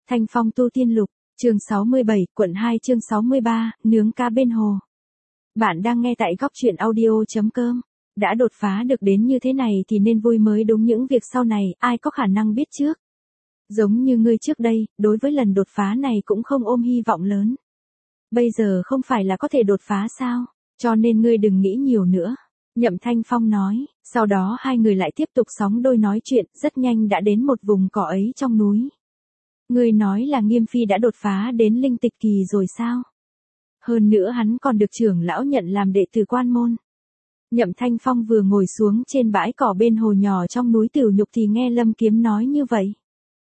Thanh Phong tu tiên lục, chương 67, quận 2 chương 63, nướng cá bên hồ. Bạn đang nghe tại góc truyện audio.com. Đã đột phá được đến như thế này thì nên vui mới đúng, những việc sau này, ai có khả năng biết trước. Giống như ngươi trước đây, đối với lần đột phá này cũng không ôm hy vọng lớn. Bây giờ không phải là có thể đột phá sao, cho nên ngươi đừng nghĩ nhiều nữa. Nhậm Thanh Phong nói, sau đó hai người lại tiếp tục sóng đôi nói chuyện, rất nhanh đã đến một vùng cỏ ấy trong núi. Ngươi nói là Nghiêm Phi đã đột phá đến linh tịch kỳ rồi sao? Hơn nữa hắn còn được trưởng lão nhận làm đệ tử quan môn. Nhậm Thanh Phong vừa ngồi xuống trên bãi cỏ bên hồ nhỏ trong núi Tiểu Nhục thì nghe Lâm Kiếm nói như vậy.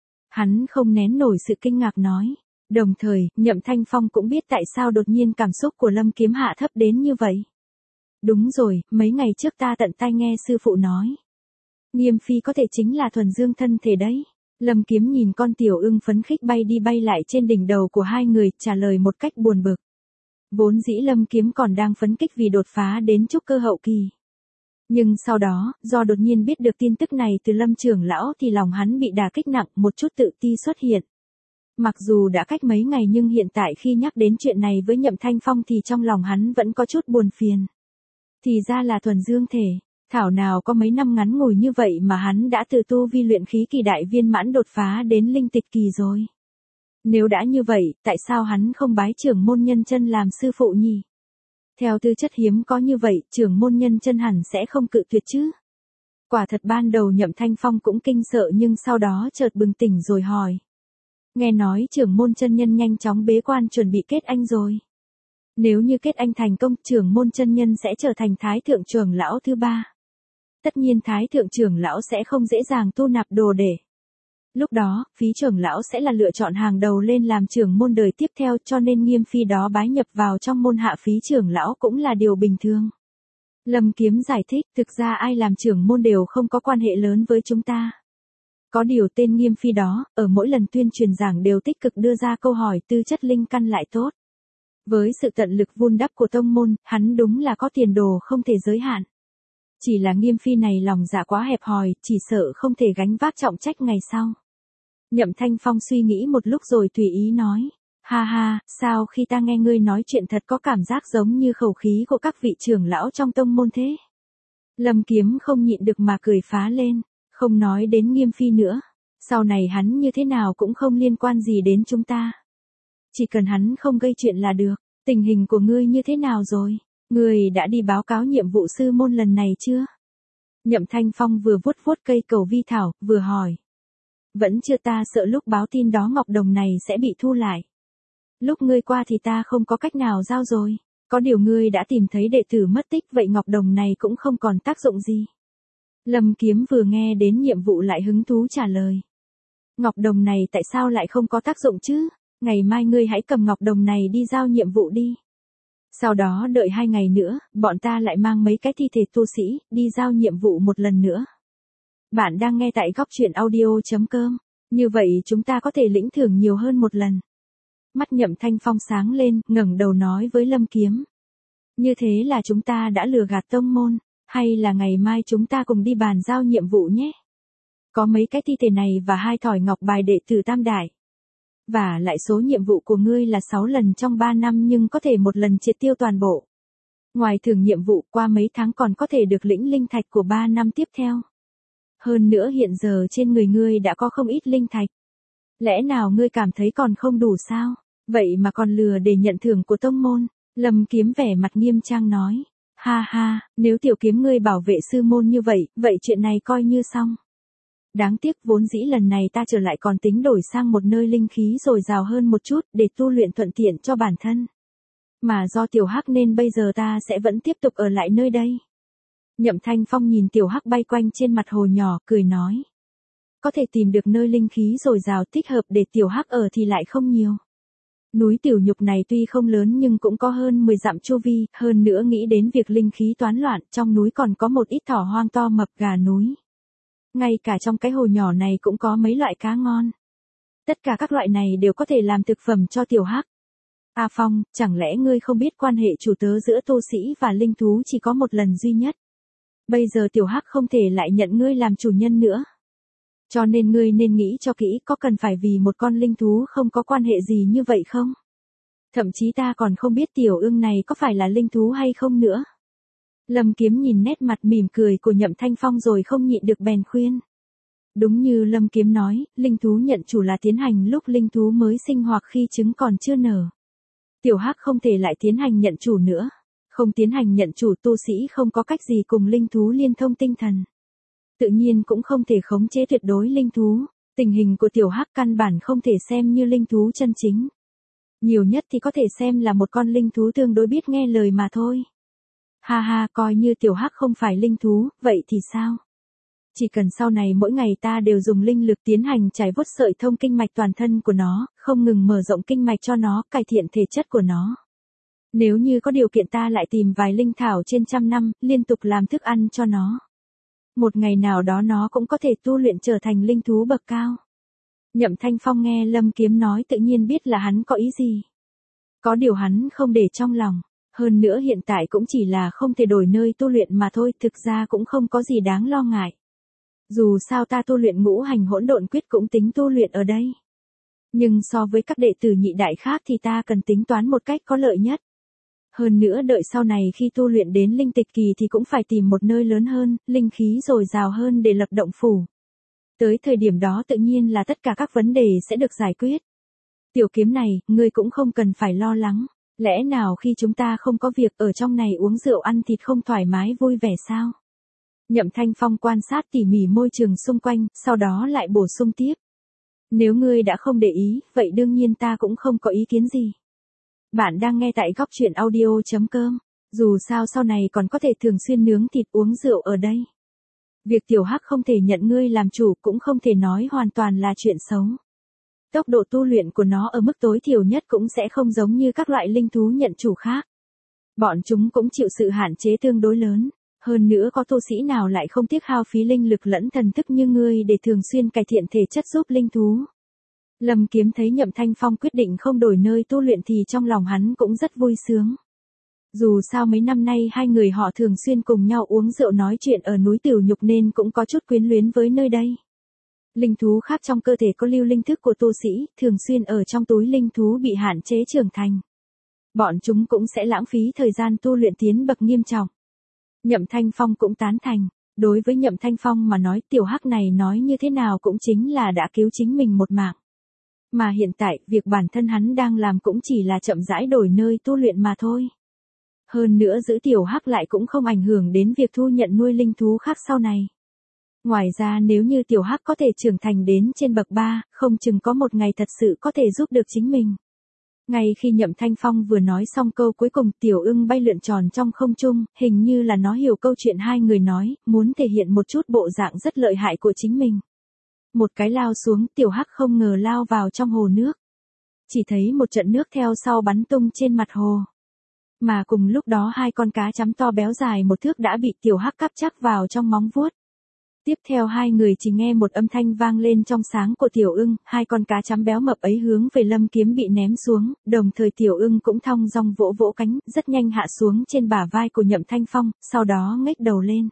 Hắn không nén nổi sự kinh ngạc nói. Đồng thời, Nhậm Thanh Phong cũng biết tại sao đột nhiên cảm xúc của Lâm Kiếm hạ thấp đến như vậy. Đúng rồi, mấy ngày trước ta tận tai nghe sư phụ nói. Nghiêm Phi có thể chính là thuần dương thân thể đấy. Lâm Kiếm nhìn con tiểu ưng phấn khích bay đi bay lại trên đỉnh đầu của hai người, trả lời một cách buồn bực. Vốn dĩ Lâm Kiếm còn đang phấn khích vì đột phá đến trúc cơ hậu kỳ. Nhưng sau đó, do đột nhiên biết được tin tức này từ Lâm trưởng lão thì lòng hắn bị đả kích nặng, một chút tự ti xuất hiện. Mặc dù đã cách mấy ngày nhưng hiện tại khi nhắc đến chuyện này với Nhậm Thanh Phong thì trong lòng hắn vẫn có chút buồn phiền. Thì ra là thuần dương thể. Thảo nào có mấy năm ngắn ngủi như vậy mà hắn đã tự tu vi luyện khí kỳ đại viên mãn đột phá đến linh tịch kỳ rồi. Nếu đã như vậy, tại sao hắn không bái trưởng môn Nhân Chân làm sư phụ nhỉ? Theo tư chất hiếm có như vậy, trưởng môn Nhân Chân hẳn sẽ không cự tuyệt chứ. Quả thật ban đầu Nhậm Thanh Phong cũng kinh sợ nhưng sau đó chợt bừng tỉnh rồi hỏi. Nghe nói trưởng môn chân nhân nhanh chóng bế quan chuẩn bị kết anh rồi. Nếu như kết anh thành công, trưởng môn chân nhân sẽ trở thành thái thượng trưởng lão thứ 3. Tất nhiên thái thượng trưởng lão sẽ không dễ dàng tu nạp đồ để. Lúc đó, phí trưởng lão sẽ là lựa chọn hàng đầu lên làm trưởng môn đời tiếp theo, cho nên Nghiêm Phi đó bái nhập vào trong môn hạ phí trưởng lão cũng là điều bình thường. Lâm Kiếm giải thích, thực ra ai làm trưởng môn đều không có quan hệ lớn với chúng ta. Có điều tên Nghiêm Phi đó, ở mỗi lần tuyên truyền giảng đều tích cực đưa ra câu hỏi tư chất linh căn lại tốt. Với sự tận lực vun đắp của tông môn, hắn đúng là có tiền đồ không thể giới hạn. Chỉ là Nghiêm Phi này lòng dạ quá hẹp hòi, chỉ sợ không thể gánh vác trọng trách ngày sau. Nhậm Thanh Phong suy nghĩ một lúc rồi tùy ý nói. Ha ha, sao khi ta nghe ngươi nói chuyện thật có cảm giác giống như khẩu khí của các vị trưởng lão trong tông môn thế. Lâm Kiếm không nhịn được mà cười phá lên, không nói đến Nghiêm Phi nữa. Sau này hắn như thế nào cũng không liên quan gì đến chúng ta. Chỉ cần hắn không gây chuyện là được. Tình hình của ngươi như thế nào rồi? Ngươi đã đi báo cáo nhiệm vụ sư môn lần này chưa? Nhậm Thanh Phong vừa vuốt vuốt cây cầu vi thảo, vừa hỏi. Vẫn chưa, ta sợ lúc báo tin đó ngọc đồng này sẽ bị thu lại. Lúc ngươi qua thì ta không có cách nào giao rồi. Có điều ngươi đã tìm thấy đệ tử mất tích, vậy ngọc đồng này cũng không còn tác dụng gì. Lâm Kiếm vừa nghe đến nhiệm vụ lại hứng thú trả lời. Ngọc đồng này tại sao lại không có tác dụng chứ? Ngày mai ngươi hãy cầm ngọc đồng này đi giao nhiệm vụ đi. Sau đó đợi 2 ngày nữa, bọn ta lại mang mấy cái thi thể tu sĩ, đi giao nhiệm vụ một lần nữa. Bạn đang nghe tại góc truyện audio.com. Như vậy chúng ta có thể lĩnh thưởng nhiều hơn một lần. Mắt Nhậm Thanh Phong sáng lên, ngẩng đầu nói với Lâm Kiếm. Như thế là chúng ta đã lừa gạt tông môn, hay là ngày mai chúng ta cùng đi bàn giao nhiệm vụ nhé. Có mấy cái thi thể này và 2 thỏi ngọc bài đệ tử tam đại. Và lại số nhiệm vụ của ngươi là 6 lần trong 3 năm nhưng có thể một lần triệt tiêu toàn bộ. Ngoài thưởng nhiệm vụ qua mấy tháng còn có thể được lĩnh linh thạch của 3 năm tiếp theo. Hơn nữa hiện giờ trên người ngươi đã có không ít linh thạch. Lẽ nào ngươi cảm thấy còn không đủ sao? Vậy mà còn lừa để nhận thưởng của tông môn. Lâm Kiếm vẻ mặt nghiêm trang nói. Ha ha, nếu tiểu Kiếm ngươi bảo vệ sư môn như vậy, vậy chuyện này coi như xong. Đáng tiếc vốn dĩ lần này ta trở lại còn tính đổi sang một nơi linh khí dồi dào hơn một chút để tu luyện thuận tiện cho bản thân. Mà do Tiểu Hắc nên bây giờ ta sẽ vẫn tiếp tục ở lại nơi đây. Nhậm Thanh Phong nhìn Tiểu Hắc bay quanh trên mặt hồ nhỏ, cười nói. Có thể tìm được nơi linh khí dồi dào thích hợp để Tiểu Hắc ở thì lại không nhiều. Núi Tiểu Nhục này tuy không lớn nhưng cũng có hơn 10 dặm chu vi, hơn nữa nghĩ đến việc linh khí toán loạn, trong núi còn có một ít thỏ hoang to mập gà núi. Ngay cả trong cái hồ nhỏ này cũng có mấy loại cá ngon. Tất cả các loại này đều có thể làm thực phẩm cho Tiểu Hắc. A Phong, chẳng lẽ ngươi không biết quan hệ chủ tớ giữa tu sĩ và linh thú chỉ có một lần duy nhất? Bây giờ Tiểu Hắc không thể lại nhận ngươi làm chủ nhân nữa. Cho nên ngươi nên nghĩ cho kỹ có cần phải vì một con linh thú không có quan hệ gì như vậy không? Thậm chí ta còn không biết tiểu ưng này có phải là linh thú hay không nữa. Lâm Kiếm nhìn nét mặt mỉm cười của Nhậm Thanh Phong rồi không nhịn được bèn khuyên. Đúng như Lâm Kiếm nói, linh thú nhận chủ là tiến hành lúc linh thú mới sinh hoặc khi trứng còn chưa nở. Tiểu Hắc không thể lại tiến hành nhận chủ nữa. Không tiến hành nhận chủ tu sĩ không có cách gì cùng linh thú liên thông tinh thần. Tự nhiên cũng không thể khống chế tuyệt đối linh thú. Tình hình của Tiểu Hắc căn bản không thể xem như linh thú chân chính. Nhiều nhất thì có thể xem là một con linh thú tương đối biết nghe lời mà thôi. Ha ha, coi như Tiểu Hắc không phải linh thú, vậy thì sao? Chỉ cần sau này mỗi ngày ta đều dùng linh lực tiến hành trải vuốt sợi thông kinh mạch toàn thân của nó, không ngừng mở rộng kinh mạch cho nó, cải thiện thể chất của nó. Nếu như có điều kiện ta lại tìm vài linh thảo trên 100 năm, liên tục làm thức ăn cho nó. Một ngày nào đó nó cũng có thể tu luyện trở thành linh thú bậc cao. Nhậm Thanh Phong nghe Lâm Kiếm nói tự nhiên biết là hắn có ý gì. Có điều hắn không để trong lòng. Hơn nữa hiện tại cũng chỉ là không thể đổi nơi tu luyện mà thôi, thực ra cũng không có gì đáng lo ngại. Dù sao ta tu luyện ngũ hành hỗn độn quyết cũng tính tu luyện ở đây. Nhưng so với các đệ tử nhị đại khác thì ta cần tính toán một cách có lợi nhất. Hơn nữa đợi sau này khi tu luyện đến linh tịch kỳ thì cũng phải tìm một nơi lớn hơn, linh khí dồi dào hơn để lập động phủ. Tới thời điểm đó tự nhiên là tất cả các vấn đề sẽ được giải quyết. Tiểu Kiếm này, ngươi cũng không cần phải lo lắng. Lẽ nào khi chúng ta không có việc ở trong này uống rượu ăn thịt không thoải mái vui vẻ sao? Nhậm Thanh Phong quan sát tỉ mỉ môi trường xung quanh, sau đó lại bổ sung tiếp. Nếu ngươi đã không để ý, vậy đương nhiên ta cũng không có ý kiến gì. Bạn đang nghe tại góc truyện audio.com. Dù sao sau này còn có thể thường xuyên nướng thịt uống rượu ở đây. Việc Tiểu Hắc không thể nhận ngươi làm chủ cũng không thể nói hoàn toàn là chuyện xấu. Tốc độ tu luyện của nó ở mức tối thiểu nhất cũng sẽ không giống như các loại linh thú nhận chủ khác. Bọn chúng cũng chịu sự hạn chế tương đối lớn. Hơn nữa có tu sĩ nào lại không tiếc hao phí linh lực lẫn thần thức như ngươi để thường xuyên cải thiện thể chất giúp linh thú. Lâm Kiếm thấy Nhậm Thanh Phong quyết định không đổi nơi tu luyện thì trong lòng hắn cũng rất vui sướng. Dù sao mấy năm nay hai người họ thường xuyên cùng nhau uống rượu nói chuyện ở núi Tiểu Nhục nên cũng có chút quyến luyến với nơi đây. Linh thú khác trong cơ thể có lưu linh thức của tu sĩ, thường xuyên ở trong túi linh thú bị hạn chế trưởng thành. Bọn chúng cũng sẽ lãng phí thời gian tu luyện tiến bậc nghiêm trọng. Nhậm Thanh Phong cũng tán thành. Đối với Nhậm Thanh Phong mà nói Tiểu Hắc này nói như thế nào cũng chính là đã cứu chính mình một mạng. Mà hiện tại, việc bản thân hắn đang làm cũng chỉ là chậm rãi đổi nơi tu luyện mà thôi. Hơn nữa giữ Tiểu Hắc lại cũng không ảnh hưởng đến việc thu nhận nuôi linh thú khác sau này. Ngoài ra nếu như Tiểu Hắc có thể trưởng thành đến trên bậc 3, không chừng có một ngày thật sự có thể giúp được chính mình. Ngay khi Nhậm Thanh Phong vừa nói xong câu cuối cùng, Tiểu Ưng bay lượn tròn trong không trung, hình như là nó hiểu câu chuyện hai người nói, muốn thể hiện một chút bộ dạng rất lợi hại của chính mình. Một cái lao xuống, Tiểu Hắc không ngờ lao vào trong hồ nước. Chỉ thấy một trận nước theo sau bắn tung trên mặt hồ. Mà cùng lúc đó hai con cá chấm to béo dài một thước đã bị Tiểu Hắc cắp chắc vào trong móng vuốt. Tiếp theo hai người chỉ nghe một âm thanh vang lên trong sáng của Tiểu Ưng, hai con cá chấm béo mập ấy hướng về Lâm Kiếm bị ném xuống, đồng thời Tiểu Ưng cũng thong dong vỗ vỗ cánh, rất nhanh hạ xuống trên bả vai của Nhậm Thanh Phong, sau đó ngếch đầu lên.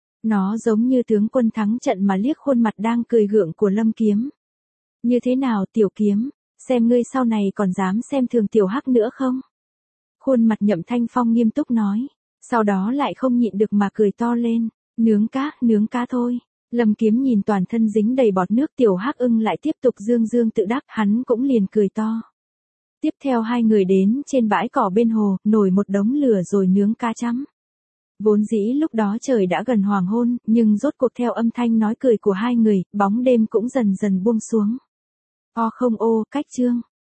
Nó giống như tướng quân thắng trận mà liếc khuôn mặt đang cười gượng của Lâm Kiếm. Như thế nào Tiểu Kiếm, xem ngươi sau này còn dám xem thường Tiểu Hắc nữa không? Khuôn mặt Nhậm Thanh Phong nghiêm túc nói, sau đó lại không nhịn được mà cười to lên. Nướng cá thôi. Lâm Kiếm nhìn toàn thân dính đầy bọt nước Tiểu Hắc Ưng lại tiếp tục dương dương tự đắc, hắn cũng liền cười to. Tiếp theo hai người đến trên bãi cỏ bên hồ, nổi một đống lửa rồi nướng cá chấm. Vốn dĩ lúc đó trời đã gần hoàng hôn, nhưng rốt cuộc theo âm thanh nói cười của hai người, bóng đêm cũng dần dần buông xuống. Cách chương